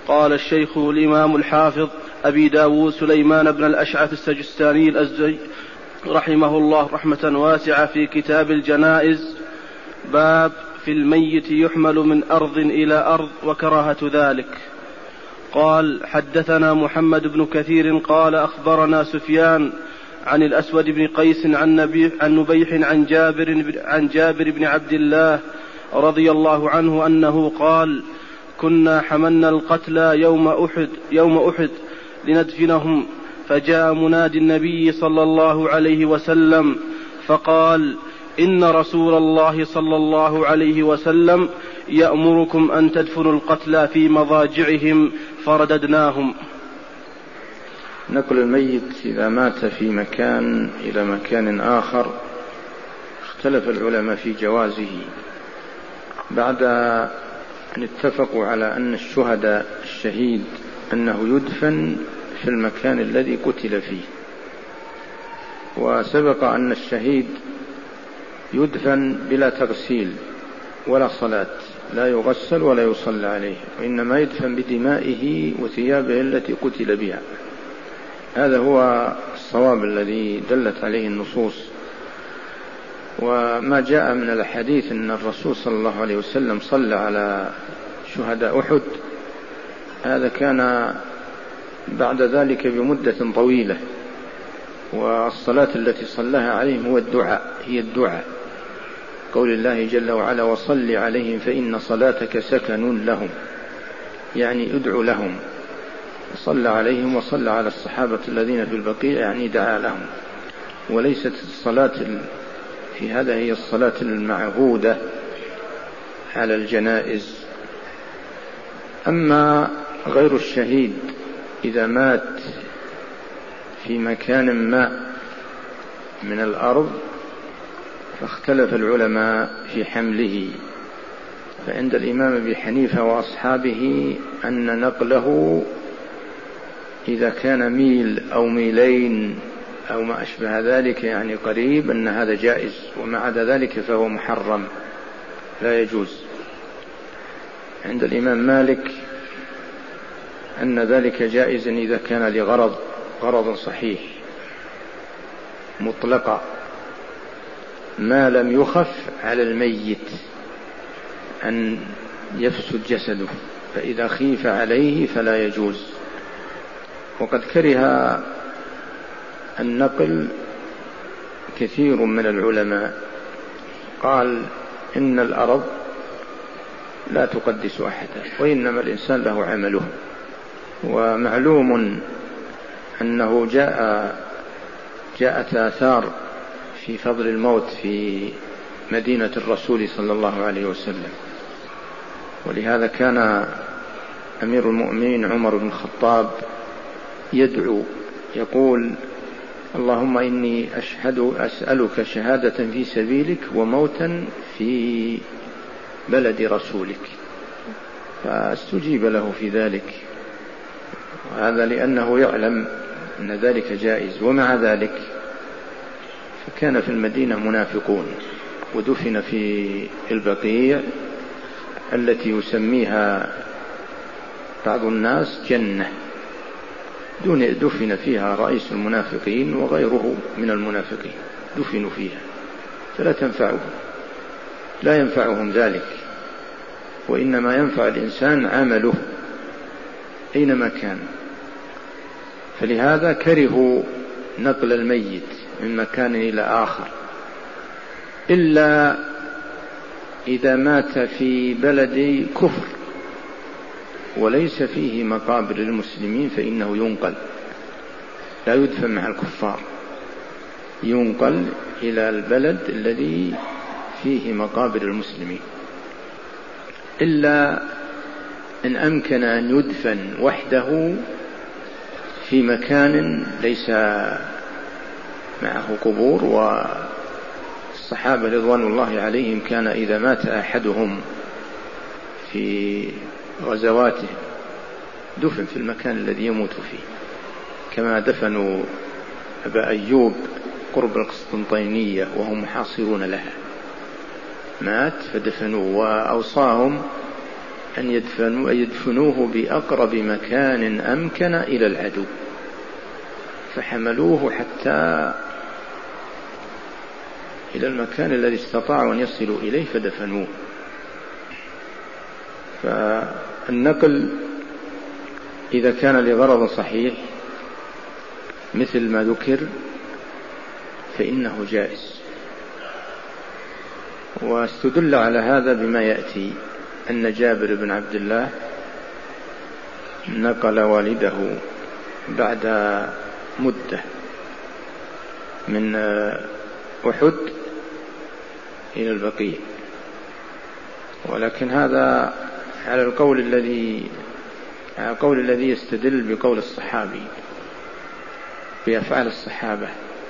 قال الشيخ الإمام الحافظ أبي داود سليمان بن الأشعث السجستاني الأزدي رحمه الله رحمة واسعة في كتاب الجنائز: باب في الميت يحمل من أرض إلى أرض وكراهة ذلك. قال: حدثنا محمد بن كثير قال أخبرنا سفيان عن الأسود بن قيس عن نبيح عن جابر بن عبد الله رضي الله عنه أنه قال: كنا حملنا القتلى يوم أحد لندفنهم، فجاء منادي النبي صلى الله عليه وسلم فقال: إن رسول الله صلى الله عليه وسلم يأمركم أن تدفنوا القتلى في مضاجعهم، فرددناهم. نقل الميت إذا مات في مكان إلى مكان آخر اختلف العلماء في جوازه، بعد أن اتفقوا على أن الشهيد أنه يدفن في المكان الذي قتل فيه. وسبق أن الشهيد يدفن بلا تغسيل ولا صلاة، لا يغسل ولا يصلى عليه، وإنما يدفن بدمائه وثيابه التي قتل بها. هذا هو الصواب الذي دلت عليه النصوص. وما جاء من الحديث أن الرسول صلى الله عليه وسلم صلى على شهداء أحد، هذا كان بعد ذلك بمدة طويلة، والصلاة التي صلىها عليهم هي الدعاء، قول الله جل وعلا: وصل عليهم فإن صلاتك سكن لهم، يعني ادعو لهم. صلى عليهم وصلى على الصحابة الذين في البقيع، يعني دعا لهم. وليست الصلاة في هذا هي الصلاة المعهودة على الجنائز. أما غير الشهيد إذا مات في مكان ما من الأرض فاختلف العلماء في حمله. فعند الإمام أبي حنيفة وأصحابه أن نقله إذا كان ميل أو ميلين أو ما أشبه ذلك، يعني قريب، أن هذا جائز، وما عدا ذلك فهو محرم لا يجوز. عند الإمام مالك أن ذلك جائز إذا كان لغرض صحيح مطلقا، ما لم يخف على الميت أن يفسد جسده، فإذا خيف عليه فلا يجوز. وقد كره النقل كثير من العلماء، قال إن الأرض لا تقدس أحدا، وإنما الإنسان له عمله. ومعلوم أنه جاءت آثار في فضل الموت في مدينة الرسول صلى الله عليه وسلم، ولهذا كان أمير المؤمنين عمر بن الخطاب يدعو يقول: اللهم إني أسألك شهادة في سبيلك وموتا في بلد رسولك، فاستجيب له في ذلك. وهذا لأنه يعلم أن ذلك جائز. ومع ذلك فكان في المدينة منافقون، ودفن في البقيع التي يسميها بعض الناس جنة، دفن فيها رئيس المنافقين وغيره من المنافقين، دفنوا فيها، فلا لا ينفعهم ذلك، وإنما ينفع الإنسان عمله أينما كان. فلهذا كرهوا نقل الميت من مكان إلى آخر، إلا إذا مات في بلد كفر وليس فيه مقابر المسلمين فإنه ينقل، لا يدفن مع الكفار، ينقل إلى البلد الذي فيه مقابر المسلمين. إلا إن أمكن أن يدفن وحده في مكان ليس معه قبور. والصحابة رضوان الله عليهم كان إذا مات أحدهم في غزواته دفن في المكان الذي يموت فيه، كما دفنوا أبا أيوب قرب القسطنطينية وهم محاصرون لها، مات فدفنوه. وأوصاهم أن يدفنوه بأقرب مكان أمكن إلى العدو، فحملوه حتى إلى المكان الذي استطاعوا أن يصلوا إليه فدفنوه. فالنقل إذا كان لغرض صحيح مثل ما ذكر فإنه جائز. واستدل على هذا بما يأتي أن جابر بن عبد الله نقل والده بعد مدة من أحد إلى البقيع، ولكن هذا على القول الذي يستدل بقول الصحابي بأفعال الصحابة،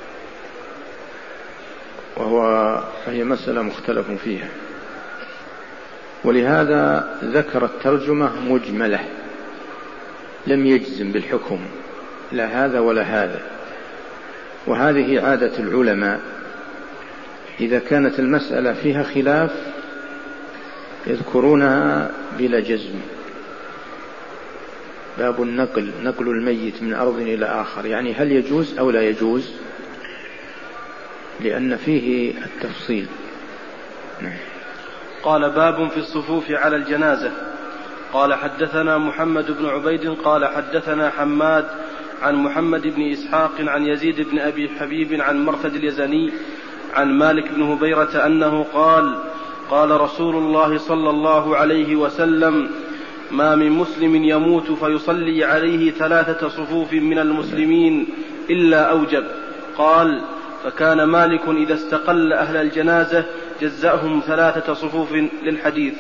وهي مسألة مختلف فيها. ولهذا ذكر الترجمة مجملة، لم يجزم بالحكم لا هذا ولا هذا. وهذه عادة العلماء، إذا كانت المسألة فيها خلاف يذكرونها بلا جزم. باب النقل، نقل الميت من أرض إلى آخر، يعني هل يجوز أو لا يجوز، لأن فيه التفصيل. قال باب في الصفوف على الجنازة. قال حدثنا محمد بن عبيد قال حدثنا حماد عن محمد بن إسحاق عن يزيد بن أبي حبيب عن مرثد اليزني عن مالك بن هبيرة أنه قال قال رسول الله صلى الله عليه وسلم: ما من مسلم يموت فيصلي عليه 3 صفوف من المسلمين إلا أوجب. قال: فكان مالك إذا استقل أهل الجنازة جزأهم 3 صفوف للحديث.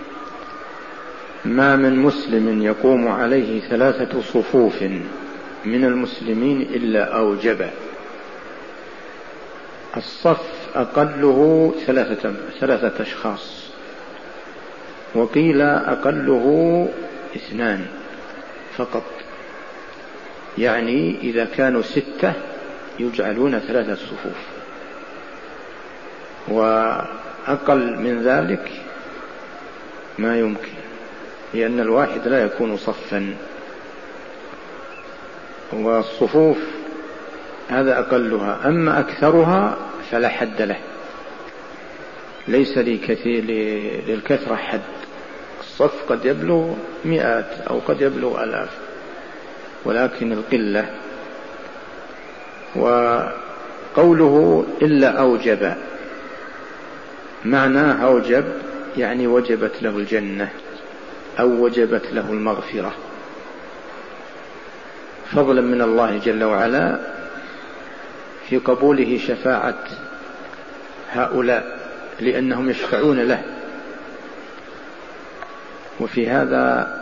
ما من مسلم يقوم عليه 3 صفوف من المسلمين إلا أوجب. الصف أقله 3 أشخاص، وقيل أقله 2 فقط، يعني إذا كانوا 6 يجعلون 3 صفوف، وأقل من ذلك ما يمكن، لأن الواحد لا يكون صفا. والصفوف هذا أقلها، أما أكثرها فلا حد له، ليس للكثرة حد. الصف قد يبلغ 100 أو قد يبلغ 1000، ولكن القلة. وقوله إلا أوجب، معناه أوجب يعني وجبت له الجنة أو وجبت له المغفرة، فضلا من الله جل وعلا في قبوله شفاعة هؤلاء، لأنهم يشفعون له. وفي هذا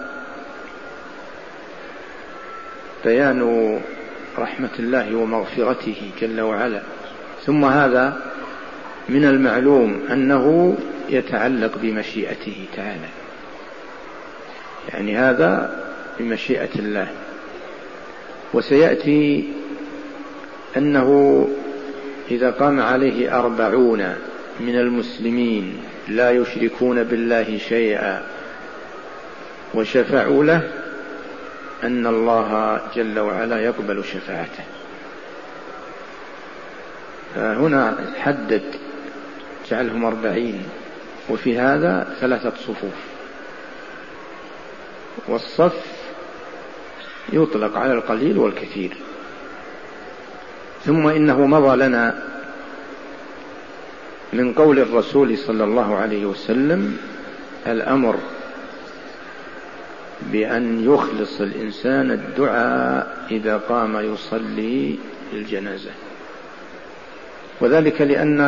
بيان رحمة الله ومغفرته جل وعلا. ثم هذا من المعلوم أنه يتعلق بمشيئته تعالى، يعني هذا بمشيئة الله. وسيأتي أنه إذا قام عليه 40 من المسلمين لا يشركون بالله شيئا وشفعوا له، أن الله جل وعلا يقبل شفاعته. فهنا حدد جعلهم 40، وفي هذا 3 صفوف. والصف يطلق على القليل والكثير. ثم إنه مضى لنا من قول الرسول صلى الله عليه وسلم الأمر بأن يخلص الإنسان الدعاء إذا قام يصلي الجنازة، وذلك لأن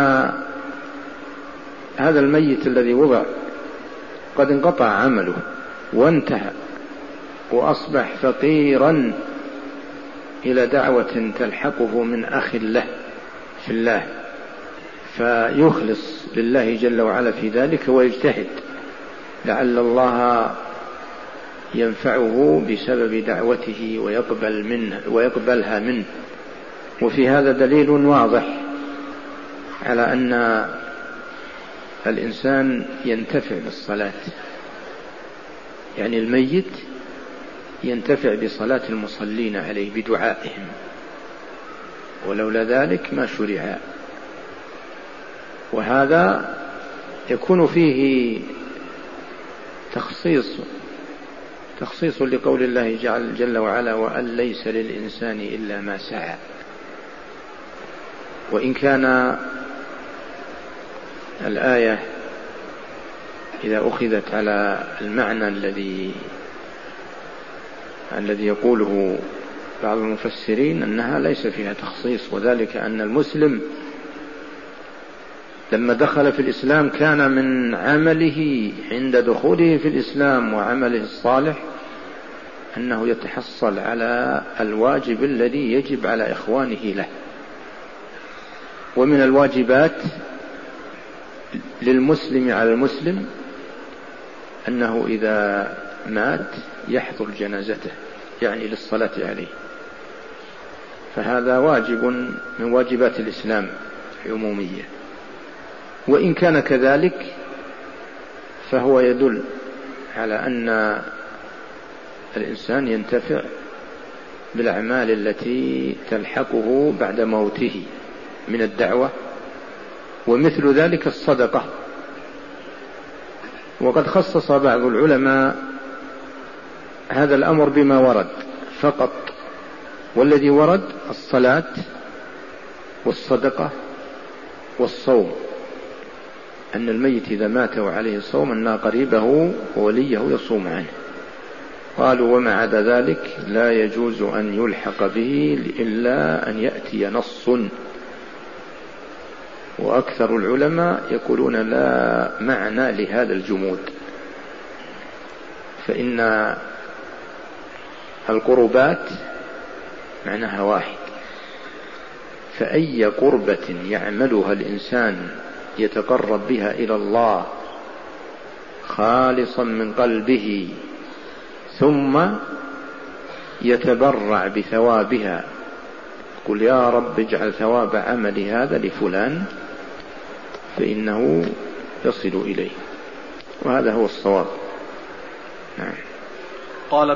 هذا الميت الذي وضع قد انقطع عمله وانتهى، وأصبح فقيرا إلى دعوة تلحقه من أخ له في الله، فيخلص لله جل وعلا في ذلك ويجتهد لعل الله ينفعه بسبب دعوته ويقبلها منه. وفي هذا دليل واضح على أن الإنسان ينتفع بالصلاة، يعني الميت ينتفع بصلاة المصلين عليه بدعائهم، ولولا ذلك ما شرع. وهذا يكون فيه تخصيص لقول الله جل وعلا: وأن ليس للإنسان إلا ما سعى. وإن كان الآية إذا أخذت على المعنى الذي يقوله بعض المفسرين أنها ليس فيها تخصيص، وذلك أن المسلم لما دخل في الإسلام كان من عمله عند دخوله في الإسلام وعمله الصالح أنه يتحصل على الواجب الذي يجب على إخوانه له. ومن الواجبات للمسلم على المسلم أنه إذا مات يحضر جنازته، يعني للصلاة عليه، فهذا واجب من واجبات الإسلام عمومية. وإن كان كذلك فهو يدل على أن الإنسان ينتفع بالأعمال التي تلحقه بعد موته من الدعوة، ومثل ذلك الصدقة. وقد خصص بعض العلماء هذا الأمر بما ورد فقط، والذي ورد الصلاة والصدقة والصوم، أن الميت إذا مات وعليه صوم أن قريبه ووليه يصوم عنه. قالوا: وما عدا ذلك لا يجوز أن يلحق به إلا أن يأتي نص. وأكثر العلماء يقولون لا معنى لهذا الجمود، فإن القربات معناها واحد، فأي قربة يعملها الإنسان يتقرب بها إلى الله خالصا من قلبه ثم يتبرع بثوابها، قل يا رب اجعل ثواب عملي هذا لفلان، فإنه يصل إليه، وهذا هو الصواب. نعم. قال: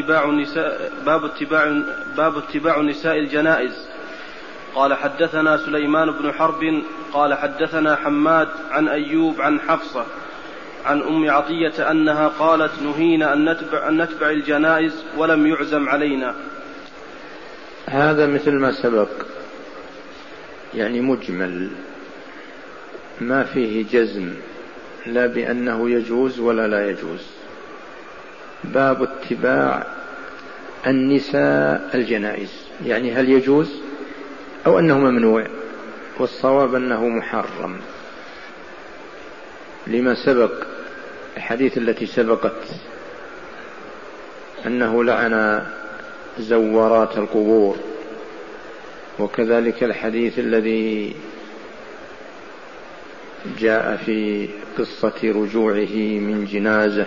باب اتباع نساء الجنائز. قال: حدثنا سليمان بن حرب قال: حدثنا حماد عن أيوب عن حفصة عن أم عطية أنها قالت: نهينا أن نتبع الجنائز ولم يعزم علينا. هذا مثل ما سبق، يعني مجمل، ما فيه جزم لا بأنه يجوز ولا لا يجوز. باب اتباع النساء الجنائز، يعني هل يجوز أو أنه ممنوع؟ والصواب أنه محرم، لما سبق الحديث التي سبقت أنه لعن زوارات القبور، وكذلك الحديث الذي جاء في قصة رجوعه من جنازة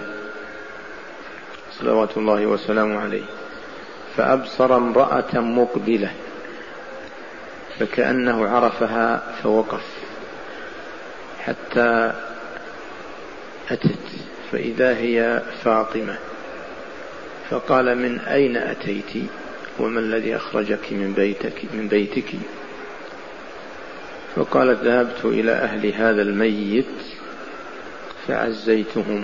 صلوات الله وسلامه عليه، فأبصر امرأة مقبلة فكأنه عرفها فوقف حتى أتت فإذا هي فاطمة، فقال: من أين أتيت وما الذي أخرجك من بيتك؟ فقالت: ذهبت إلى أهل هذا الميت فعزيتهم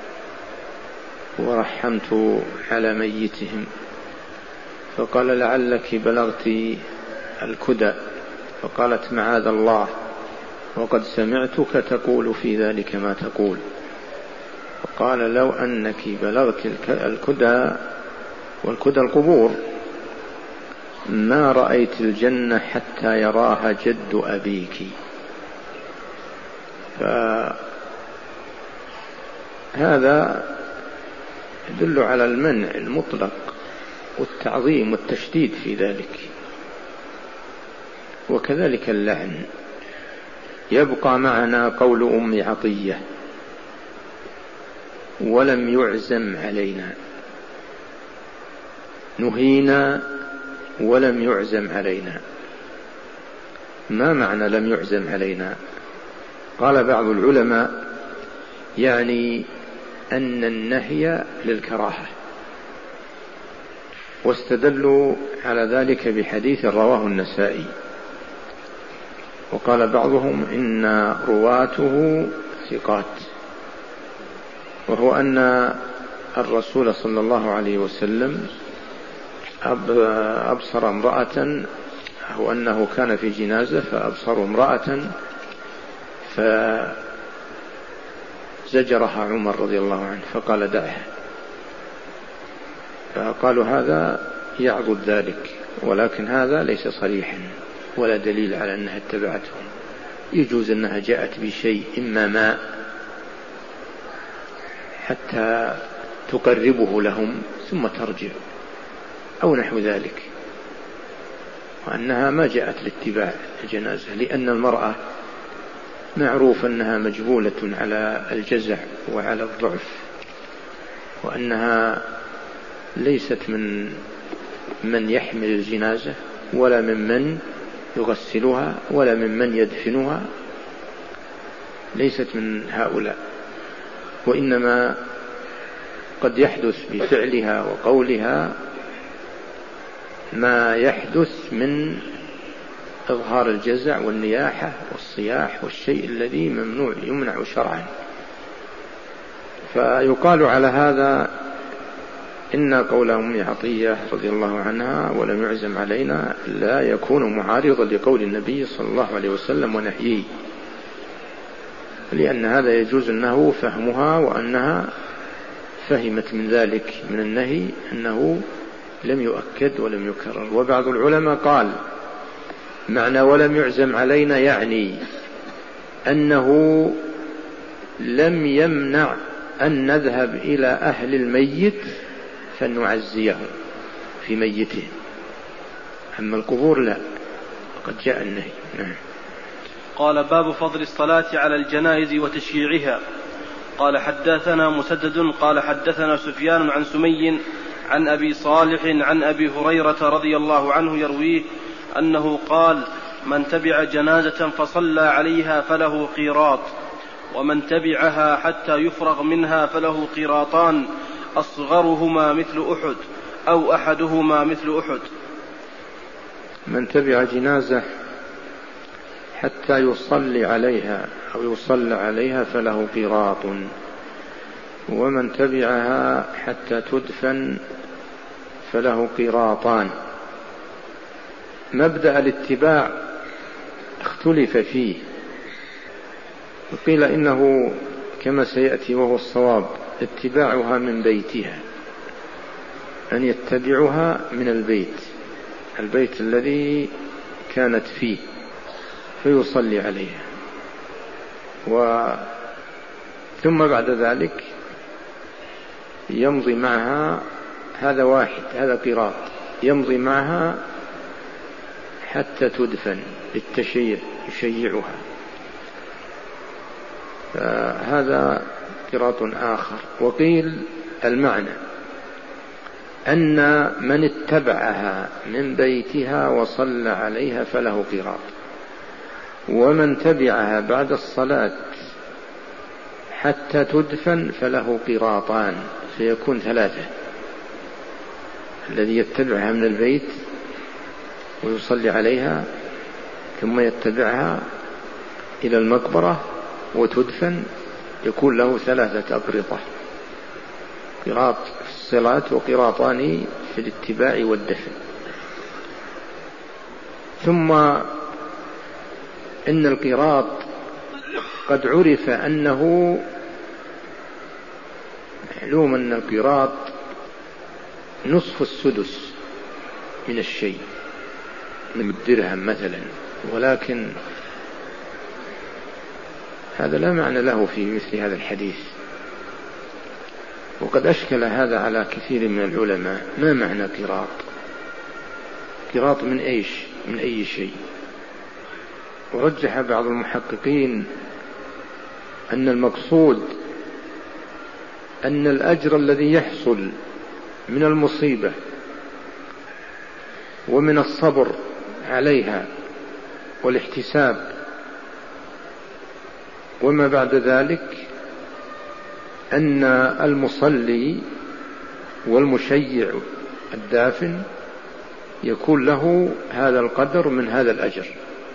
ورحمت على ميتهم. فقال: لعلك بلغت الكدى. فقالت: معاذ الله، وقد سمعتك تقول في ذلك ما تقول. فقال: لو أنك بلغت الكدى، والكدى القبور، ما رأيت الجنة حتى يراها جد أبيك. فهذا يدل على المنع المطلق والتعظيم والتشديد في ذلك. وكذلك اللعن. يبقى معنا قول أم عطية: ولم يعزم علينا. نهينا ولم يعزم علينا. ما معنى لم يعزم علينا؟ قال بعض العلماء: يعني أن النهي للكراهة، واستدلوا على ذلك بحديث رواه النسائي، وقال بعضهم إن رواته ثقات، وهو أن الرسول صلى الله عليه وسلم أبصر امرأة، أو أنه كان في جنازة فأبصروا امرأة فزجرها عمر رضي الله عنه فقال دعها، فقالوا هذا يعضد ذلك، ولكن هذا ليس صريحا ولا دليل على أنها اتبعتهم. يجوز أنها جاءت بشيء إما ماء حتى تقربه لهم ثم ترجع أو نحو ذلك، وأنها ما جاءت لاتباع الجنازة، لأن المرأة معروف أنها مجبولة على الجزع وعلى الضعف، وأنها ليست من يحمل الجنازة ولا ممن يغسلها ولا ممن يدفنها، ليست من هؤلاء، وإنما قد يحدث بفعلها وقولها ما يحدث من إظهار الجزع والنياحة والصياح والشيء الذي يمنع شرعا. فيقال على هذا إن قول أم عطية رضي الله عنها ولم يعزم علينا لا يكون معارضا لقول النبي صلى الله عليه وسلم ونهيه، لأن هذا يجوز أنه فهمها وأنها فهمت من ذلك من النهي أنه لم يؤكد ولم يكرر. وبعض العلماء قال معنى ولم يعزم علينا يعني أنه لم يمنع أن نذهب إلى أهل الميت فنعزيهم في ميتهم، أما القبور لا، قد جاء النهي. نعم. قال باب فضل الصلاة على الجنائز وتشييعها. قال حدثنا مسدد قال حدثنا سفيان عن سمي عن أبي صالح عن أبي هريرة رضي الله عنه يرويه أنه قال من تبع جنازة فصلى عليها فله قيراط، ومن تبعها حتى يفرغ منها فله قيراطان، أصغرهما مثل أحد أو أحدهما مثل أحد. من تبع جنازة حتى يصلي عليها أو يصلى عليها فله قيراط، ومن تبعها حتى تدفن فله قيراطان. مبدأ الاتباع اختلف فيه، وقيل إنه كما سيأتي وهو الصواب اتباعها من بيتها، أن يتبعها من البيت الذي كانت فيه فيصلي عليها، ثم بعد ذلك يمضي معها، هذا واحد، هذا قيراط، يمضي معها حتى تدفن بالتشيع، يشيعها، هذا قيراط آخر. وقيل المعنى أن من اتبعها من بيتها وصلى عليها فله قيراط، ومن تبعها بعد الصلاة حتى تدفن فله قيراطان، فيكون ثلاثة: الذي يتبعها من البيت ويصلي عليها، ثم يتبعها إلى المقبرة وتدفن، يكون له 3 أقرطة: قيراط في الصلاة وقيراطان في الاتباع والدفن. ثم إن القيراط قد عرف أنه معلوم أن القيراط نصف السدس من الشيء، من الدرهم مثلا، ولكن هذا لا معنى له في مثل هذا الحديث، وقد أشكل هذا على كثير من العلماء. ما معنى قيراط؟ قيراط من إيش؟ من أي شيء؟ ورجح بعض المحققين أن المقصود أن الأجر الذي يحصل من المصيبة ومن الصبر عليها والاحتساب وما بعد ذلك، أن المصلي والمشيع الدافن يكون له هذا القدر من هذا الأجر.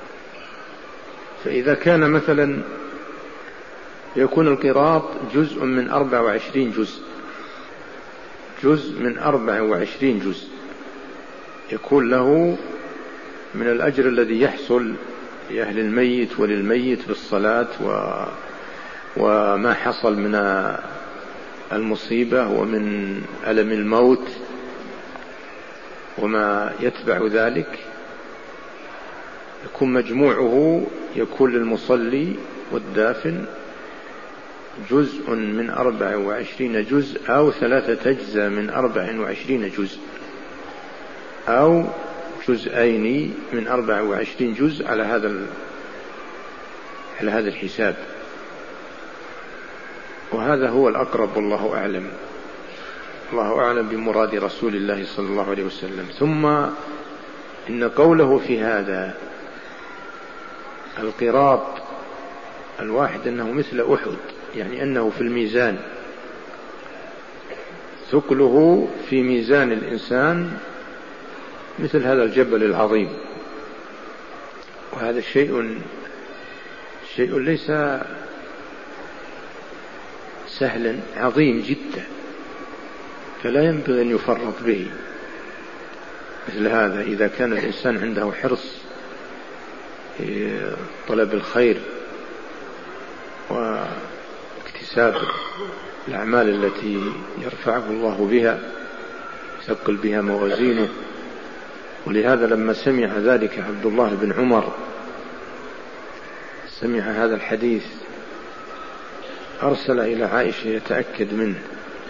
فإذا كان مثلا يكون القراط جزء من 24 جزء، جزء من 24 جزء، يكون له من الأجر الذي يحصل لأهل الميت وللميت بالصلاة وما حصل من المصيبة ومن ألم الموت وما يتبع ذلك، يكون مجموعه يكون للمصلي والدافن جزء من 24 جزء أو 3 أجزاء من 24 جزء أو جزئين من 24 جزء على هذا الحساب. وهذا هو الأقرب والله أعلم. الله أعلم بمراد رسول الله صلى الله عليه وسلم. ثم إن قوله في هذا القراط الواحد أنه مثل أحد، يعني أنه في الميزان، ثقله في ميزان الإنسان مثل هذا الجبل العظيم. وهذا شيء ليس سهلا، عظيم جدا، فلا ينبغي أن يفرط به. مثل هذا إذا كان الإنسان عنده حرص طلب الخير واكتساب الأعمال التي يرفعه الله بها، يثقل بها موازينه. ولهذا لما سمع ذلك عبد الله بن عمر، سمع هذا الحديث، أرسل إلى عائشة يتأكد منه،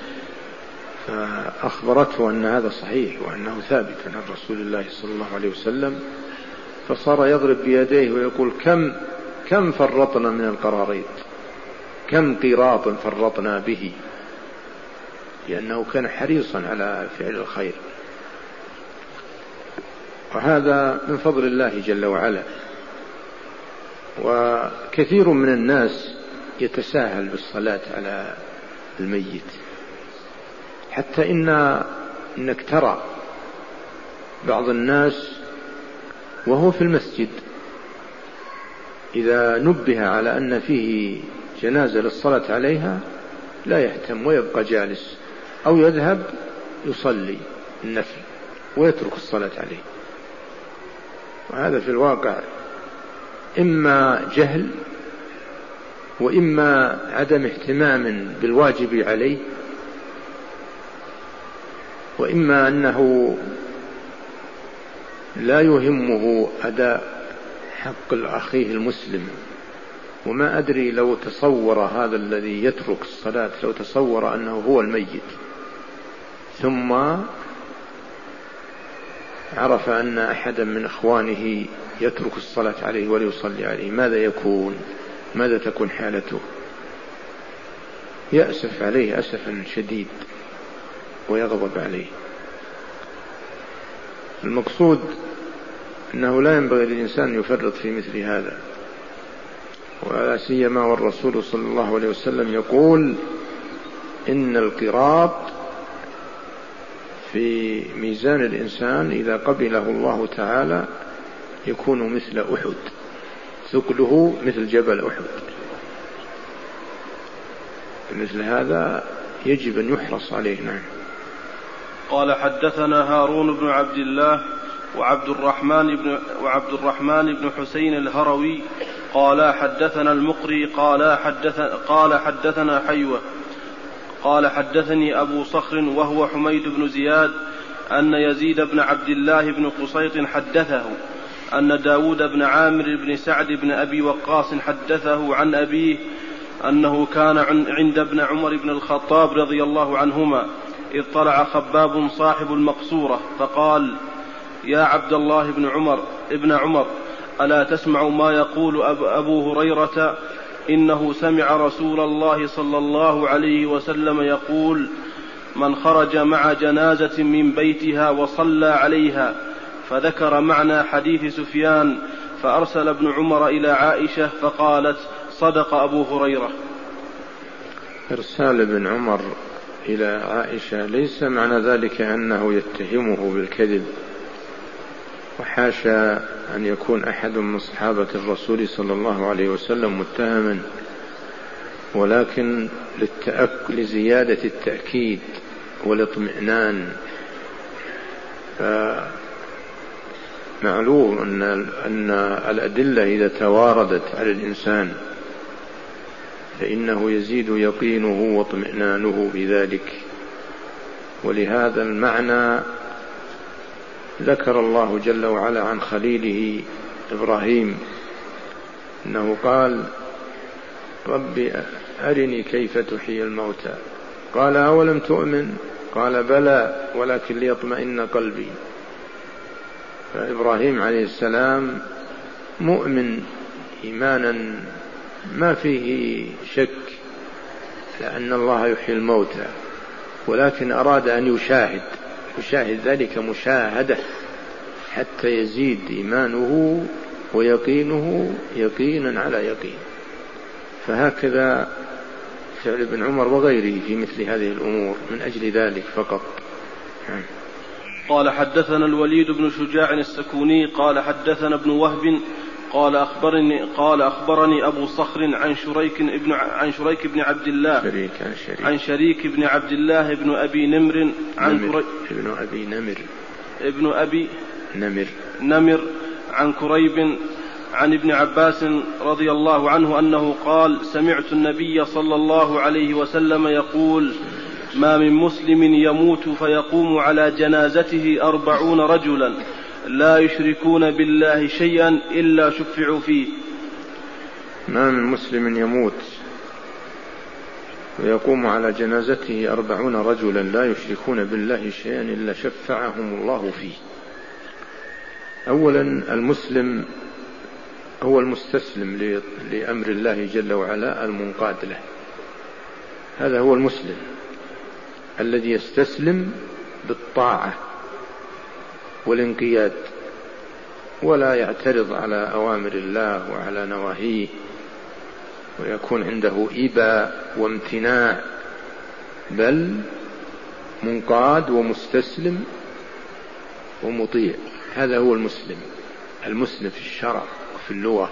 فأخبرته أن هذا صحيح وأنه ثابت عن رسول الله صلى الله عليه وسلم. فصار يضرب بيديه ويقول كم فرطنا من القراريط، كم قراط فرطنا به، لأنه كان حريصا على فعل الخير. وهذا من فضل الله جل وعلا. وكثير من الناس يتساهل بالصلاة على الميت، حتى إنك ترى بعض الناس وهو في المسجد إذا نبه على أن فيه جنازة للصلاة عليها لا يهتم ويبقى جالس، أو يذهب يصلي النفل ويترك الصلاة عليه. وهذا في الواقع إما جهل، وإما عدم اهتمام بالواجب عليه، وإما أنه لا يهمه أداء حق أخيه المسلم. وما أدري لو تصور هذا الذي يترك الصلاة، لو تصور أنه هو الميت ثم عرف أن أحدا من أخوانه يترك الصلاة عليه ولا يصلي عليه، ماذا تكون حالته؟ يأسف عليه أسفا شديد ويغضب عليه. المقصود أنه لا ينبغي للإنسان يفرط في مثل هذا، ولا سيما والرسول صلى الله عليه وسلم يقول إن القراط في ميزان الإنسان إذا قبله الله تعالى يكون مثل أحد، ثقله مثل جبل أحد. مثل هذا يجب أن يحرص عليه. نعم. قال حدثنا هارون بن عبد الله وعبد الرحمن بن حسين الهروي قال حدثنا المقري قال حدثنا حيوة قال حدثني أبو صخر وهو حميد بن زياد أن يزيد بن عبد الله بن قصيط حدثه أن داود بن عامر بن سعد بن أبي وقاص حدثه عن أبيه أنه كان عند ابن عمر بن الخطاب رضي الله عنهما إذ طلع خباب صاحب المقصورة فقال: يا عبد الله ابن عمر ألا تسمع ما يقول أبو هريرة إنه سمع رسول الله صلى الله عليه وسلم يقول: من خرج مع جنازة من بيتها وصلى عليها. فذكر معنى حديث سفيان، فأرسل ابن عمر إلى عائشة فقالت: صدق أبو هريرة. إرسال ابن عمر إلى عائشة ليس معنى ذلك أنه يتهمه بالكذب، وحاشا أن يكون أحد من صحابة الرسول صلى الله عليه وسلم متهما، ولكن لزيادة التأكيد والاطمئنان. فمعلوم أن الأدلة إذا تواردت على الإنسان فإنه يزيد يقينه واطمئنانه بذلك. ولهذا المعنى ذكر الله جل وعلا عن خليله إبراهيم أنه قال: رب أرني كيف تحيي الموتى، قال: أولم تؤمن؟ قال: بلى ولكن ليطمئن قلبي. فإبراهيم عليه السلام مؤمن إيمانا ما فيه شك لأن الله يحيي الموتى، ولكن أراد أن يشاهد ذلك مشاهدة حتى يزيد إيمانه ويقينه يقينا على يقين. فهكذا فعل ابن عمر وغيره في مثل هذه الأمور من أجل ذلك فقط. قال: حدثنا الوليد بن شجاع السكوني قال حدثنا ابن وهب قال أخبرني أبو صخر عن شريك بن عبد الله عن شريك بن عبد الله بن أبي نمر ابن أبي نمر عن كريب عن ابن عباس رضي الله عنه أنه قال: سمعت النبي صلى الله عليه وسلم يقول: ما من مسلم يموت فيقوم على جنازته 40 رجلا لا يشركون بالله شيئا إلا شفعوا فيه. ما من مسلم يموت ويقوم على جنازته 40 رجلا لا يشركون بالله شيئا إلا شفعهم الله فيه. أولا المسلم هو المستسلم لأمر الله جل وعلا المنقاد له، هذا هو المسلم الذي يستسلم بالطاعة والانقياد ولا يعترض على أوامر الله وعلى نواهيه، ويكون عنده إباء وامتناع، بل منقاد ومستسلم ومطيع. هذا هو المسلم في الشرع وفي اللغة.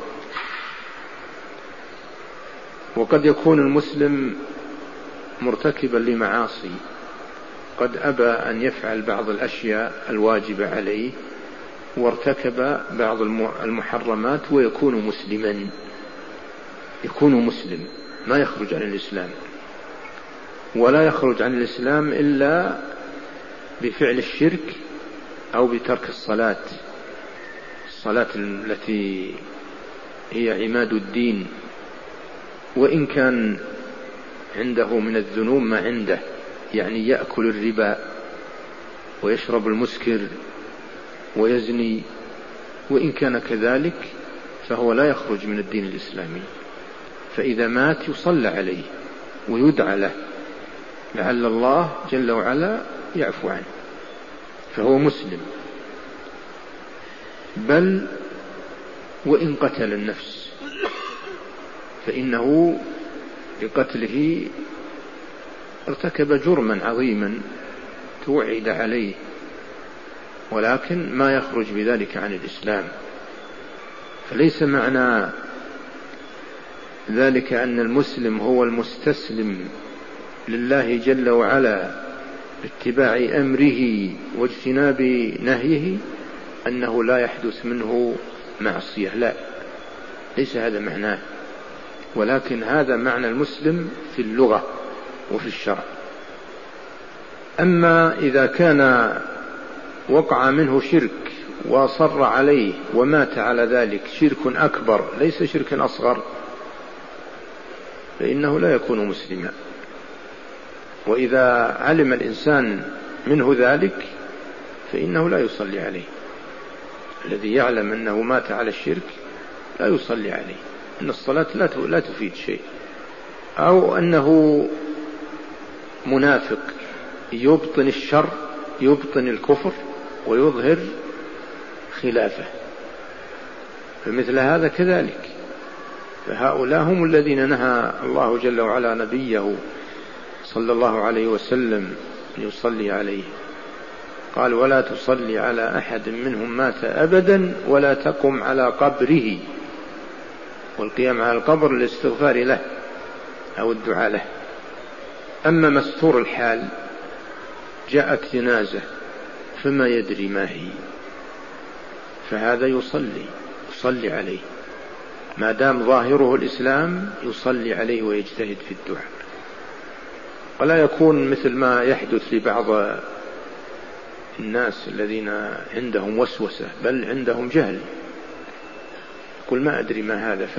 وقد يكون المسلم مرتكبا لمعاصي، قد أبى أن يفعل بعض الأشياء الواجبة عليه وارتكب بعض المحرمات ويكون مسلما، ما يخرج عن الإسلام، ولا يخرج عن الإسلام إلا بفعل الشرك أو بترك الصلاة التي هي عماد الدين، وإن كان عنده من الذنوب ما عنده، يعني يأكل الربا ويشرب المسكر ويزني، وإن كان كذلك فهو لا يخرج من الدين الإسلامي. فإذا مات يصلى عليه ويدعى له لعل الله جل وعلا يعفو عنه، فهو مسلم. بل وإن قتل النفس فإنه بقتله ارتكب جرما عظيما توعد عليه، ولكن ما يخرج بذلك عن الإسلام. فليس معنى ذلك أن المسلم هو المستسلم لله جل وعلا باتباع أمره واجتناب نهيه أنه لا يحدث منه معصية، لا، ليس هذا معناه، ولكن هذا معنى المسلم في اللغة وفي الشرع. أما إذا كان وقع منه شرك وصر عليه ومات على ذلك شرك أكبر ليس شركا أصغر، فإنه لا يكون مسلما. وإذا علم الإنسان منه ذلك فإنه لا يصلي عليه. الذي يعلم أنه مات على الشرك لا يصلي عليه، أن الصلاة لا تفيد شيء. أو أنه منافق يبطن الشر، يبطن الكفر ويظهر خلافه، فمثل هذا كذلك. فهؤلاء هم الذين نهى الله جل وعلا نبيه صلى الله عليه وسلم يصلي عليه، قال: ولا تصلي على أحد منهم مات أبدا ولا تقم على قبره. والقيام على القبر للاستغفار له أو الدعاء له. أما مستور الحال، جاءت جنازة فما يدري ما هي، فهذا يصلي عليه ما دام ظاهره الإسلام، يصلي عليه ويجتهد في الدعاء، ولا يكون مثل ما يحدث لبعض الناس الذين عندهم وسوسة، بل عندهم جهل، يقول ما أدري ما هذا،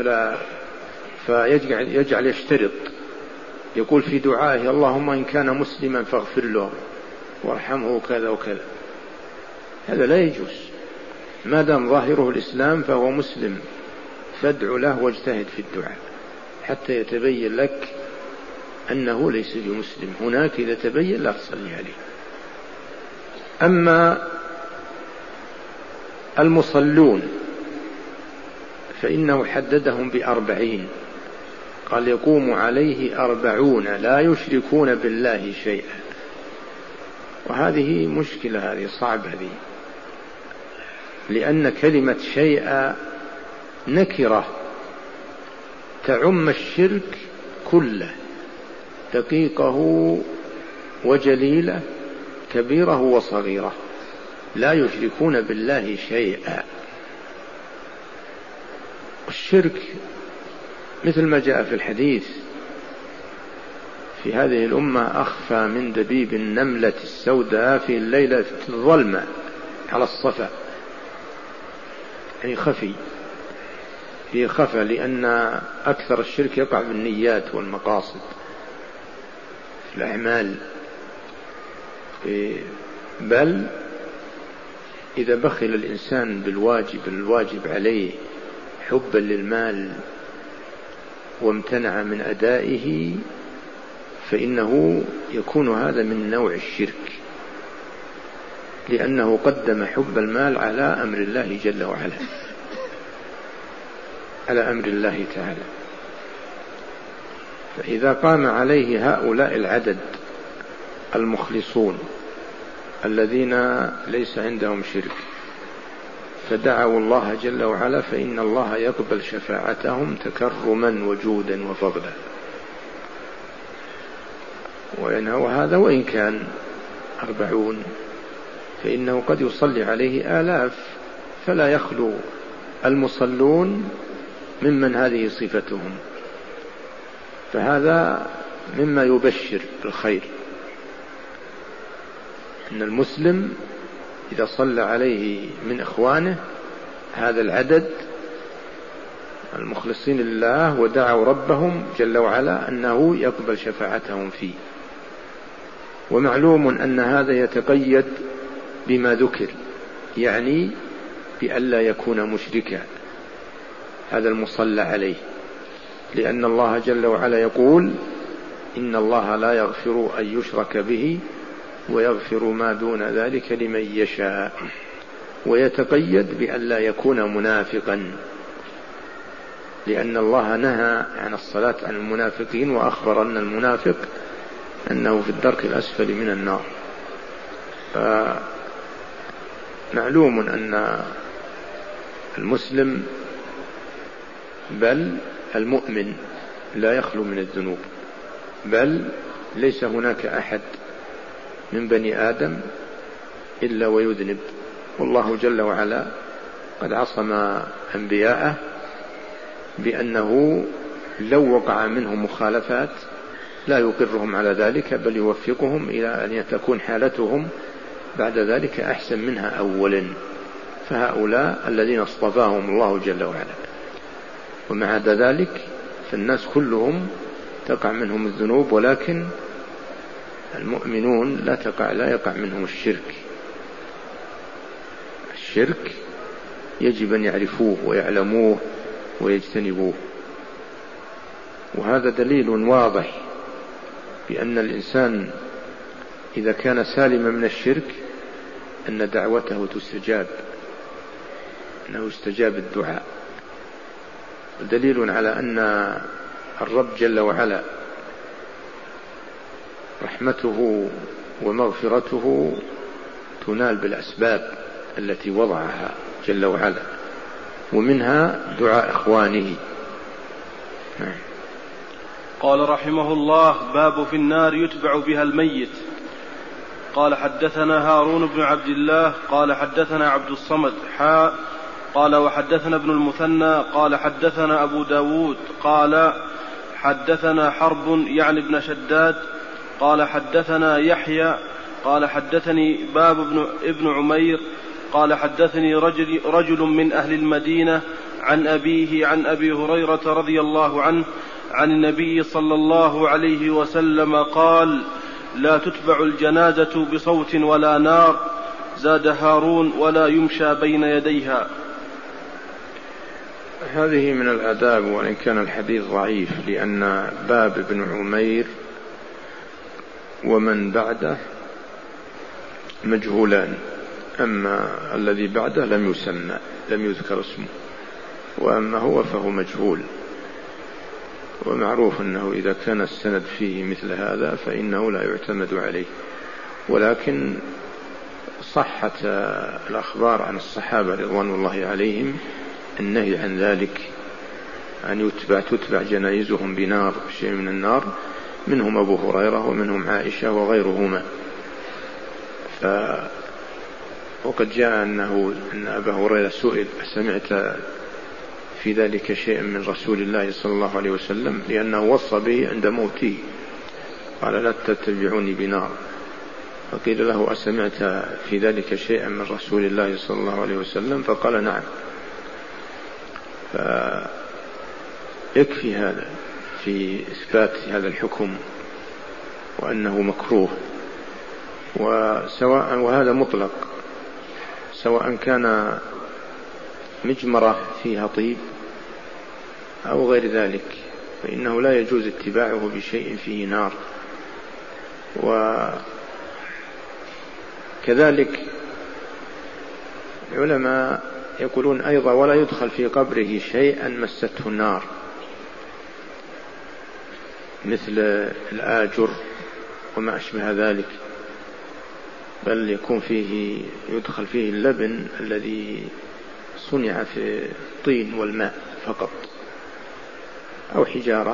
فيجعل يشترط، يقول في دعائه: اللهم إن كان مسلما فاغفر له وارحمه كذا وكذا. هذا لا يجوز، ما دام ظاهره الإسلام فهو مسلم، فادع له واجتهد في الدعاء حتى يتبين لك أنه ليس بمسلم. هناك إذا تبين لا تصلي عليه. أما المصلون فإنه حددهم ب40، قال: يقوم عليه 40 لا يشركون بالله شيئا. وهذه مشكلة، هذه صعبة هذه، لأن كلمة شيئا نكرة تعم الشرك كله، دقيقه وجليله، كبيره وصغيره، لا يشركون بالله شيئا. الشرك مثل ما جاء في الحديث: في هذه الأمة أخفى من دبيب النملة السوداء في الليلة الظلمة على الصفا. يعني خفي، هي خفى، لأن أكثر الشرك يقع بالنيات والمقاصد في الأعمال. بل إذا بخل الإنسان بالواجب عليه حبا للمال وامتنع من أدائه، فإنه يكون هذا من نوع الشرك، لأنه قدم حب المال على أمر الله جل وعلا، على أمر الله تعالى. فإذا قام عليه هؤلاء العدد المخلصون الذين ليس عندهم شرك، فدعوا الله جل وعلا، فإن الله يقبل شفاعتهم تكرما وجودا وفضلا. وهذا وإن كان 40، فإنه قد يصلي عليه آلاف، فلا يخلو المصلون ممن هذه صفتهم. فهذا مما يبشر بالخير، أن المسلم إذا صلى عليه من إخوانه هذا العدد المخلصين لله ودعوا ربهم جل وعلا أنه يقبل شفاعتهم فيه. ومعلوم أن هذا يتقيد بما ذكر، يعني بألا يكون مشركا هذا المصلى عليه، لأن الله جل وعلا يقول: إن الله لا يغفر أن يشرك به ويغفر ما دون ذلك لمن يشاء. ويتقيد بألا يكون منافقا، لأن الله نهى عن الصلاة عن المنافقين، وأخبر أن المنافق أنه في الدرك الأسفل من النار. فمعلوم أن المسلم بل المؤمن لا يخلو من الذنوب، بل ليس هناك أحد من بني آدم إلا ويذنب، والله جل وعلا قد عصم أنبياءه بأنه لو وقع منهم مخالفات لا يقرهم على ذلك، بل يوفقهم إلى أن تكون حالتهم بعد ذلك أحسن منها أولا. فهؤلاء الذين اصطفاهم الله جل وعلا. ومع ذلك فالناس كلهم تقع منهم الذنوب، ولكن المؤمنون لا يقع منهم الشرك. الشرك يجب أن يعرفوه ويعلموه ويجتنبوه. وهذا دليل واضح بأن الإنسان إذا كان سالما من الشرك أن دعوته تستجاب، أنه يستجاب الدعاء. دليل على أن الرب جل وعلا رحمته ومغفرته تنال بالأسباب التي وضعها جل وعلا، ومنها دعاء إخوانه. قال رحمه الله: باب في النار يتبع بها الميت. قال حدثنا هارون بن عبد الله قال حدثنا عبد الصمد قال وحدثنا ابن المثنى قال حدثنا أبو داود قال حدثنا حرب يعني ابن شداد قال حدثنا يحيى قال حدثني باب ابن عمير قال حدثني رجل من أهل المدينة عن أبيه عن أبي هريرة رضي الله عنه عن النبي صلى الله عليه وسلم قال: لا تتبع الجنازة بصوت ولا نار. زاد هارون: ولا يمشى بين يديها. هذه من الآداب، وإن كان الحديث ضعيف، لأن باب ابن عمير ومن بعده مجهولان، أما الذي بعده لم يسمى، لم يذكر اسمه، وأما هو فهو مجهول. ومعروف أنه إذا كان السند فيه مثل هذا فإنه لا يعتمد عليه. ولكن صحت الأخبار عن الصحابة رضوان الله عليهم النهي عن ذلك، أن تتبع جنائزهم بنار، شيء من النار، منهم أبو هريرة ومنهم عائشة وغيرهما. وقد جاء أن أبا هريرة سئل: سمعت في ذلك شيئا من رسول الله صلى الله عليه وسلم؟ لأنه وصى به عند موته، قال: لا تتبعوني بنار. فقيل له: أسمعت في ذلك شيئا من رسول الله صلى الله عليه وسلم؟ فقال: نعم. فيكفي هذا في إثبات هذا الحكم وأنه مكروه، وهذا مطلق، سواء كان مجمرة فيها طيب أو غير ذلك، فإنه لا يجوز اتباعه بشيء فيه نار. وكذلك العلماء يقولون أيضا: ولا يدخل في قبره شيئا مسته النار، مثل الآجر وما أشبه ذلك، بل يكون يدخل فيه اللبن الذي صنع في الطين والماء فقط، أو حجارة.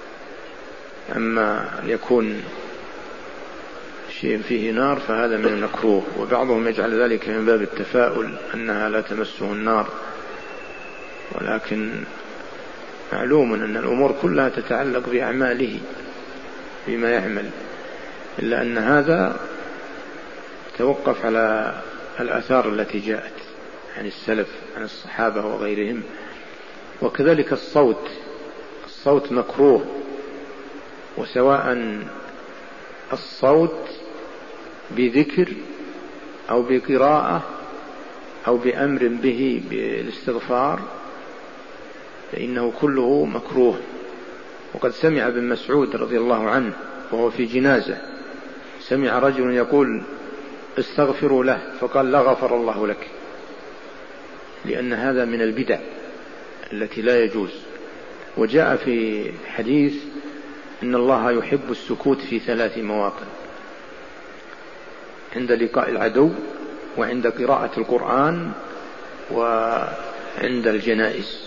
أما يكون شيء فيه نار فهذا من المكروه. وبعضهم يجعل ذلك من باب التفاؤل أنها لا تمسه النار، ولكن معلوم أن الأمور كلها تتعلق بأعماله بما يعمل، إلا أن هذا توقف على الآثار التي جاءت عن السلف، عن الصحابة وغيرهم. وكذلك الصوت مكروه، وسواء الصوت بذكر أو بقراءة أو بأمر به بالاستغفار فإنه كله مكروه. وقد سمع ابن مسعود رضي الله عنه وهو في جنازة، سمع رجل يقول: استغفروا له، فقال: لا غفر الله لك، لأن هذا من البدع التي لا يجوز. وجاء في حديث إن الله يحب السكوت في 3 مواطن: عند لقاء العدو، وعند قراءة القرآن، وعند الجنائز.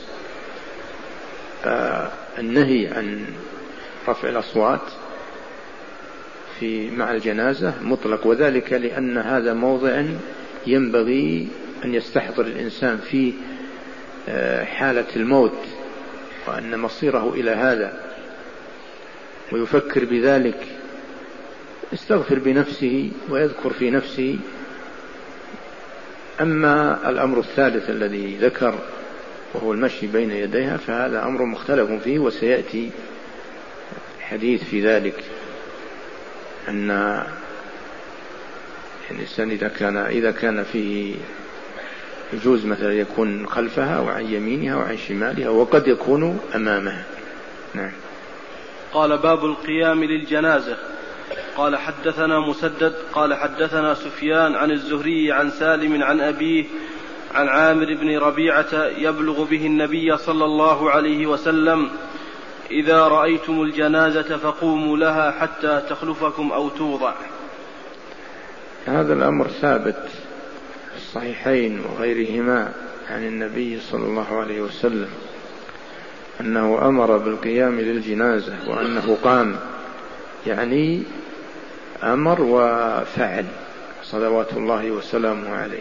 النهي عن رفع الأصوات مع الجنازة مطلق، وذلك لأن هذا موضع ينبغي أن يستحضر الإنسان في حالة الموت، وأن مصيره إلى هذا، ويفكر بذلك، يستغفر بنفسه ويذكر في نفسه. أما الأمر الثالث الذي ذكر وهو المشي بين يديها فهذا أمر مختلف فيه، وسيأتي حديث في ذلك، أن الإنسان إذا كان فيه يجوز مثلا يكون خلفها وعن يمينها وعن شمالها، وقد يكون أمامها. نعم. قال: باب القيام للجنازة. قال: حدثنا مسدد قال حدثنا سفيان عن الزهري عن سالم عن أبيه عن عامر بن ربيعة يبلغ به النبي صلى الله عليه وسلم إذا رأيتم الجنازة فقوموا لها حتى تخلفكم أو توضع. هذا الأمر ثابت في الصحيحين وغيرهما عن النبي صلى الله عليه وسلم أنه أمر بالقيام للجنازة، وأنه قام، يعني أمر وفعل صلوات الله وسلامه عليه.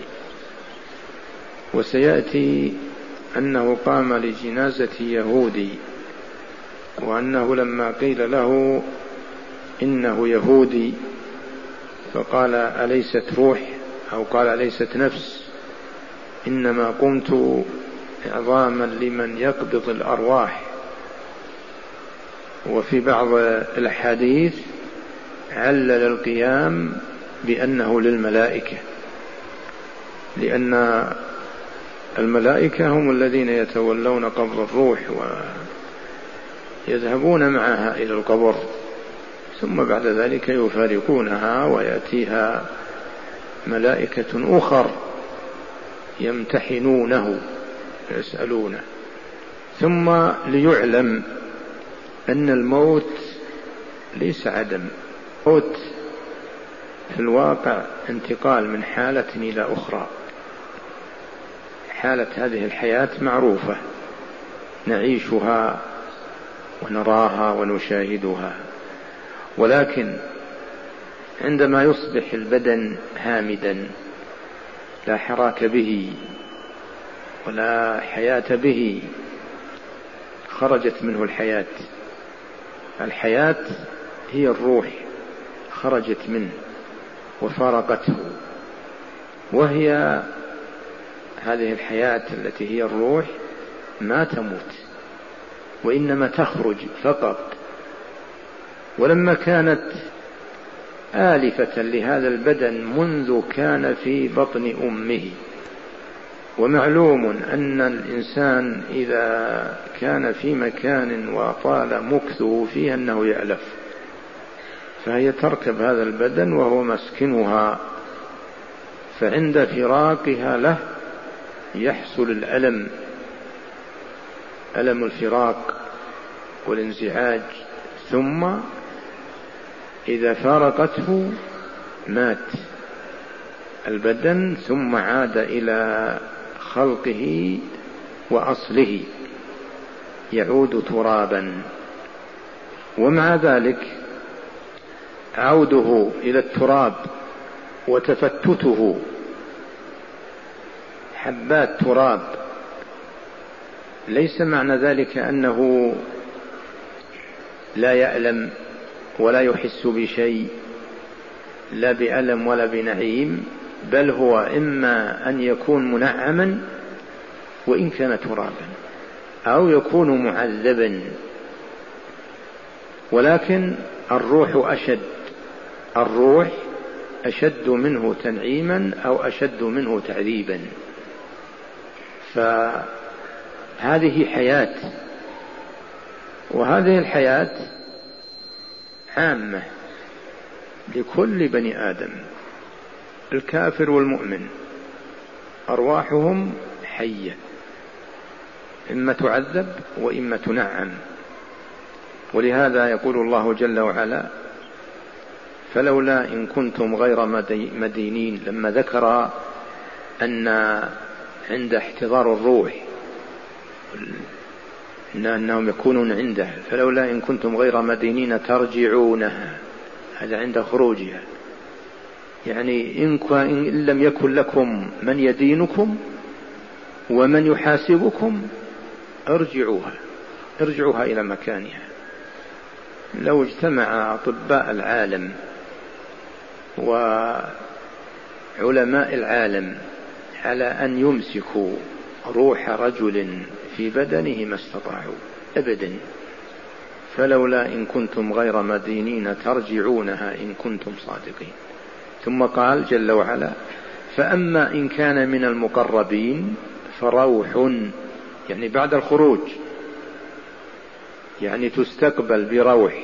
وسيأتي أنه قام لجنازة يهودي، وأنه لما قيل له إنه يهودي فقال أليست روح، أو قال أليست نفس، إنما قمت إعظاما لمن يقبض الأرواح. وفي بعض الحديث علل القيام بأنه للملائكة، لأن الملائكة هم الذين يتولون قبض الروح ويذهبون معها إلى القبر، ثم بعد ذلك يفارقونها ويأتيها ملائكة أخر يمتحنونه يسألونه. ثم ليعلم أن الموت ليس عدم، الموت في الواقع انتقال من حالة إلى أخرى. حالة هذه الحياة معروفة، نعيشها ونراها ونشاهدها، ولكن عندما يصبح البدن هامدا لا حراك به ولا حياة به، خرجت منه الحياة. الحياة هي الروح، خرجت منه وفارقته، وهي هذه الحياة التي هي الروح ما تموت وإنما تخرج فقط. ولما كانت آلفة لهذا البدن منذ كان في بطن أمه، ومعلوم أن الإنسان إذا كان في مكان وطال مكثه فيه أنه يألف، فهي تركب هذا البدن وهو مسكنها، فعند فراقها له يحصل الألم، ألم الفراق والانزعاج، ثم إذا فارقته مات البدن، ثم عاد إلى خلقه وأصله، يعود ترابا. ومع ذلك عوده إلى التراب وتفتته حبات تراب ليس معنى ذلك أنه لا يألم ولا يحس بشيء، لا بألم ولا بنعيم، بل هو إما أن يكون منعما وإن كان ترابا، أو يكون معذبا. ولكن الروح أشد، الروح أشد منه تنعيما أو أشد منه تعذيبا. فهذه حياة، وهذه الحياة عامة لكل بني آدم، الكافر والمؤمن أرواحهم حية، إما تعذب وإما تنعم. ولهذا يقول الله جل وعلا: فلولا إن كنتم غير مدينين، لما ذكر أن عند احتضار الروح أنهم يكونون عنده، فلولا إن كنتم غير مدينين ترجعونها، هذا عند خروجها، يعني إن لم يكن لكم من يدينكم ومن يحاسبكم ارجعوها إلى مكانها. لو اجتمع أطباء العالم وعلماء العالم على أن يمسكوا روح رجل في بدنه ما استطاعوا أبدا. فلولا إن كنتم غير مدينين ترجعونها إن كنتم صادقين. ثم قال جل وعلا: فأما إن كان من المقربين فروح، يعني بعد الخروج، يعني تستقبل بروح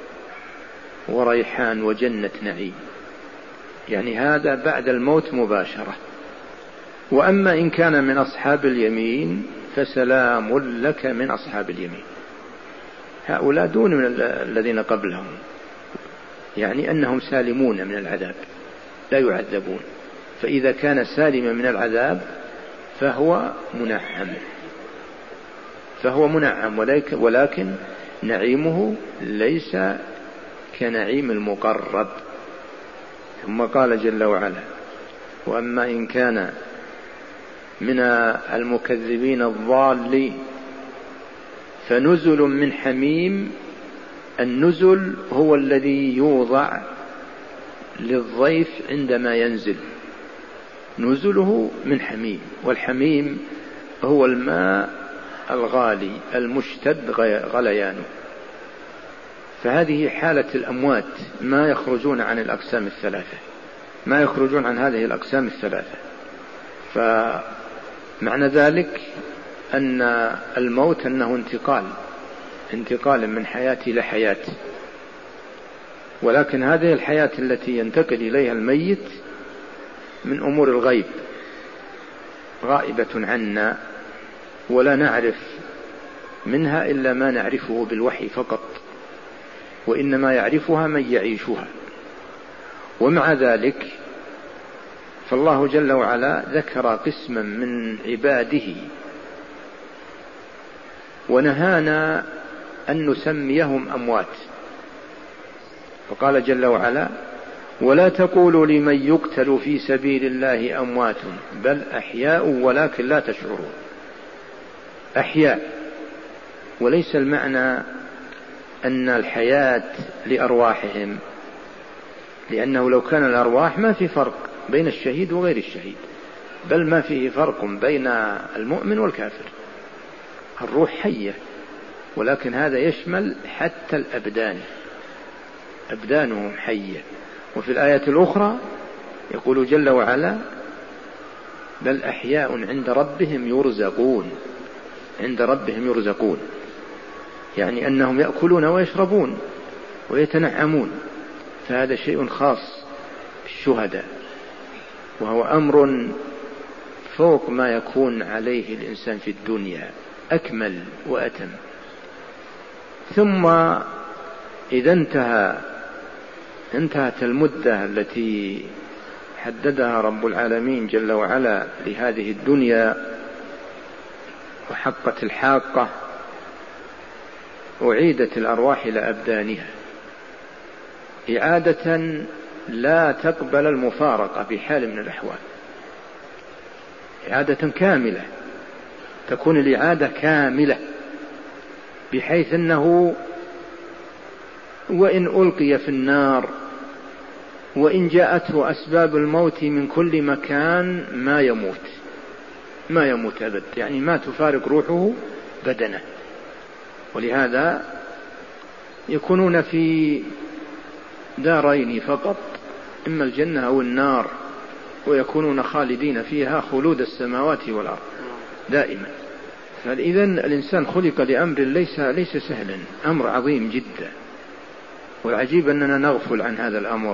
وريحان وجنة نعيم، يعني هذا بعد الموت مباشرة. وأما إن كان من أصحاب اليمين فسلام لك من أصحاب اليمين. هؤلاء دون من الذين قبلهم، يعني أنهم سالمون من العذاب لا يعذبون. فإذا كان سالما من العذاب فهو منعم، ولكن نعيمه ليس كنعيم المقرب. ثم قال جل وعلا: وأما إن كان من المكذبين الضالين فنزل من حميم. النزل هو الذي يوضع للضيف عندما ينزل، نزله من حميم، والحميم هو الماء الغالي المشتد غليانه. فهذه حالة الأموات، ما يخرجون عن الأقسام الثلاثة، ما يخرجون عن هذه الأقسام الثلاثة. فمعنى ذلك أن الموت أنه انتقال من حياة إلى حياة، ولكن هذه الحياة التي ينتقل إليها الميت من أمور الغيب، غائبة عنا، ولا نعرف منها إلا ما نعرفه بالوحي فقط، وإنما يعرفها من يعيشها. ومع ذلك فالله جل وعلا ذكر قسما من عباده ونهانا أن نسميهم أموات، فقال جل وعلا: ولا تقولوا لمن يقتل في سبيل الله أموات بل أحياء ولكن لا تشعرون. أحياء، وليس المعنى أن الحياة لأرواحهم، لأنه لو كان الأرواح ما في فرق بين الشهيد وغير الشهيد، بل ما فيه فرق بين المؤمن والكافر، الروح حية، ولكن هذا يشمل حتى الأبدان، أبدانهم حية. وفي الآية الأخرى يقول جل وعلا: بل أحياء عند ربهم يرزقون، عند ربهم يرزقون، يعني أنهم يأكلون ويشربون ويتنعمون. فهذا شيء خاص بالشهداء، وهو أمر فوق ما يكون عليه الإنسان في الدنيا، أكمل وأتم. ثم إذا انتهت المدة التي حددها رب العالمين جل وعلا لهذه الدنيا وحقت الحاقة، أعيدت الأرواح إلى أبدانها إعادة لا تقبل المفارقة بحال من الأحوال، إعادة كاملة، تكون الإعادة كاملة، بحيث أنه وإن ألقي في النار وإن جاءته أسباب الموت من كل مكان ما يموت أبد، يعني ما تفارق روحه بدنه. ولهذا يكونون في دارين فقط، إما الجنة أو النار، ويكونون خالدين فيها خلود السماوات والأرض دائما. فإذا الإنسان خلق لأمر ليس سهلا، أمر عظيم جدا، والعجيب أننا نغفل عن هذا الأمر،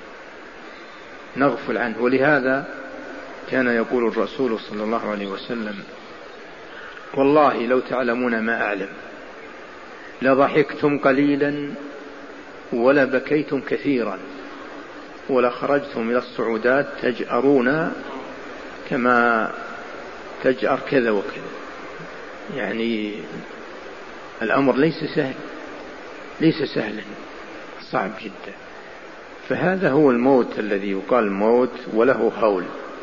نغفل عنه. ولهذا كان يقول الرسول صلى الله عليه وسلم: والله لو تعلمون ما أعلم لضحكتم قليلا ولبكيتم كثيرا ولخرجتم إلى الصعودات تجأرون كما تجأر كذا وكذا. يعني الأمر ليس سهلا، صعب جدا. فهذا هو الموت الذي يقال موت وله هول،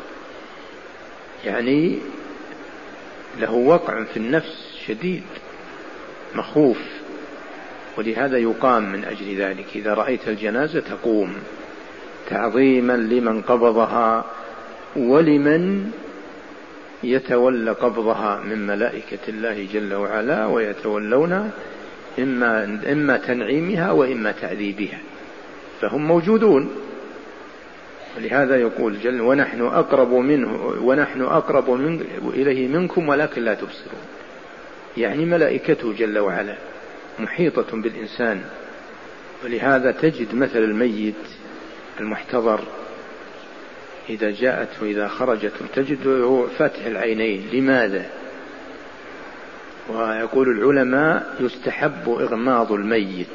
يعني له وقع في النفس شديد مخوف. ولهذا يقام من أجل ذلك، إذا رأيت الجنازة تقوم تعظيما لمن قبضها ولمن يتولى قبضها من ملائكة الله جل وعلا، ويتولون إما تنعيمها وإما تعذيبها، فهم موجودون. ولهذا يقول جل: ونحن أقرب إليه منكم ولكن لا تبصرون. يعني ملائكته جل وعلا محيطة بالإنسان. ولهذا تجد مثل الميت المحتضر إذا جاءت وإذا خرجت تجده فاتح العينين. لماذا؟ ويقول العلماء يستحب إغماض الميت،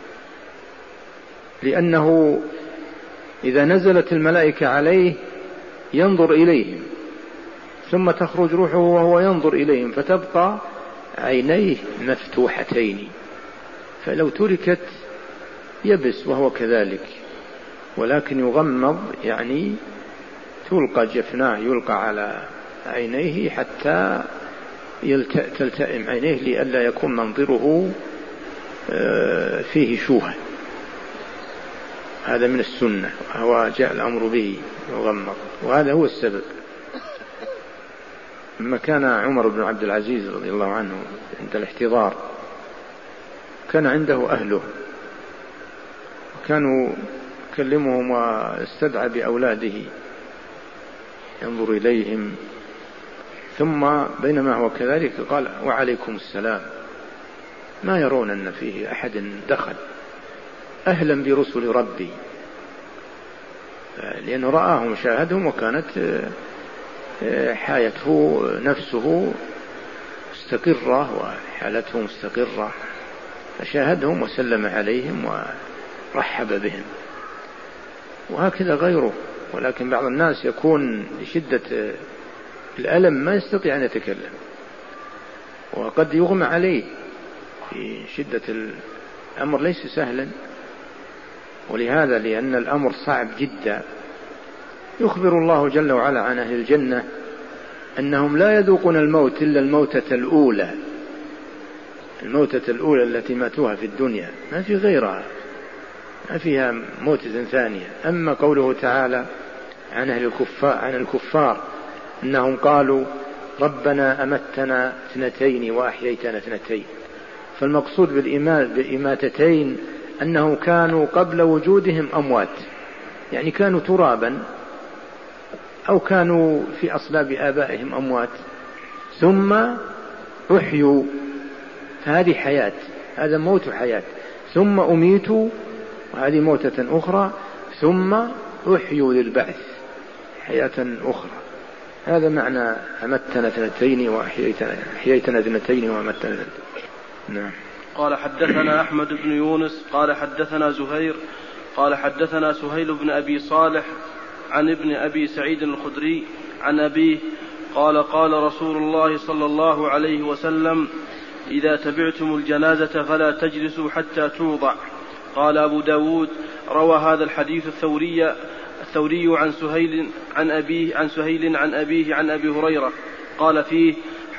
لأنه إذا نزلت الملائكة عليه ينظر إليهم، ثم تخرج روحه وهو ينظر إليهم، فتبقى عينيه مفتوحتين، فلو تركت يبس وهو كذلك، ولكن يغمض يعني تلقى جفناه يلقى على عينيه حتى تلتئم عينيه لئلا يكون منظره فيه شوهة. هذا من السنة، وهو جاء الأمر به يغمض، وهذا هو السبب. لما كان عمر بن عبد العزيز رضي الله عنه عند الاحتضار كان عنده أهله، وكانوا يكلمهم واستدعى بأولاده ينظر إليهم، ثم بينما هو كذلك قال: وعليكم السلام، ما يرون أن فيه أحد دخل، أهلا برسل ربي، لأنه رآهم شاهدهم، وكانت حياته نفسه مستقرة وحالته مستقرة، فشاهدهم وسلم عليهم ورحب بهم، وهكذا غيره. ولكن بعض الناس يكون لشدة الألم ما يستطيع أن يتكلم، وقد يغمى عليه في شدة الأمر، ليس سهلا. ولهذا لأن الأمر صعب جدا يخبر الله جل وعلا عن أهل الجنة أنهم لا يذوقون الموت إلا الموتة الأولى، الموتة الأولى التي ماتوها في الدنيا، ما في غيرها، ما فيها موتة ثانية. أما قوله تعالى عن الكفار أنهم قالوا: ربنا أمتنا 2 وأحييتنا 2، فالمقصود بالإماتتين أنهم كانوا قبل وجودهم أموات، يعني كانوا ترابا أو كانوا في أصلاب آبائهم أموات، ثم أحيوا، فهذه حياة، هذا موت حياة، ثم أميتوا وهذه موتة أخرى، ثم أحيوا للبعث حياة أخرى. هذا معنى أمتنا 2 وأحييتنا 2 وأمتنا 2. نعم. قال: حدثنا أحمد بن يونس قال حدثنا زهير قال حدثنا سهيل بن أبي صالح عن ابن أبي سعيد الخدري عن أبيه قال: قال رسول الله صلى الله عليه وسلم: إذا تبعتم الجنازة فلا تجلسوا حتى توضع. قال أبو داود: روى هذا الحديث الثوري عن سهيل عن أبيه عن أبي هريرة، قال فيه: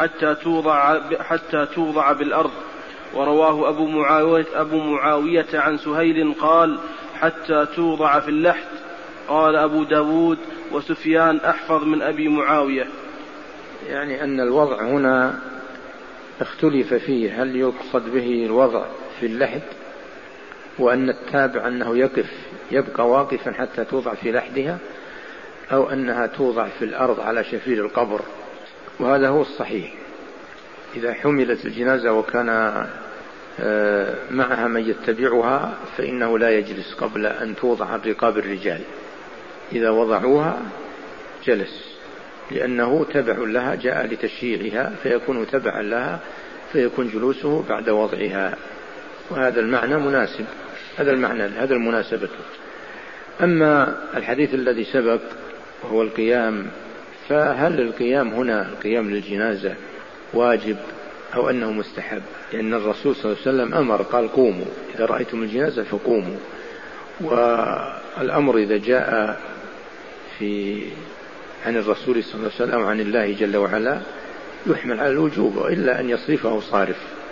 حتى توضع بالأرض. ورواه أبو معاوية عن سهيل قال: حتى توضع في اللحد. قال أبو داود: وسفيان أحفظ من أبي معاوية. يعني أن الوضع هنا اختلف فيه، هل يقصد به الوضع في اللحد، وأن التابع أنه يبقى واقفا حتى توضع في لحدها، أو أنها توضع في الأرض على شفير القبر. وهذا هو الصحيح. إذا حملت الجنازة وكان معها من يتبعها فإنه لا يجلس قبل أن توضع عن رقاب الرجال، إذا وضعوها جلس، لأنه تبع لها، جاء لتشييعها فيكون تبعا لها، فيكون جلوسه بعد وضعها. وهذا المعنى مناسب، هذا المناسبة. أما الحديث الذي سبق وهو القيام، فهل القيام هنا القيام للجنازة واجب أو أنه مستحب؟ لأن الرسول صلى الله عليه وسلم أمر، قال: قوموا إذا رأيتم الجنازة فقوموا. والأمر إذا جاء عن الرسول صلى الله عليه وسلم عن الله جل وعلا يحمل على الوجوب، إلا أن يصرفه صارف.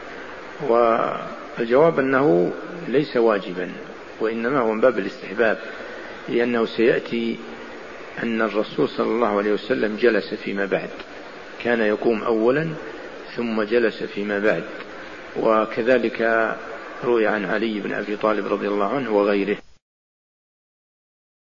والجواب أنه ليس واجبا، وإنما هو من باب الاستحباب، لأنه سيأتي أن الرسول صلى الله عليه وسلم جلس فيما بعد، كان يقوم أولا ثم جلس فيما بعد. وكذلك روي عن علي بن أبي طالب رضي الله عنه وغيره.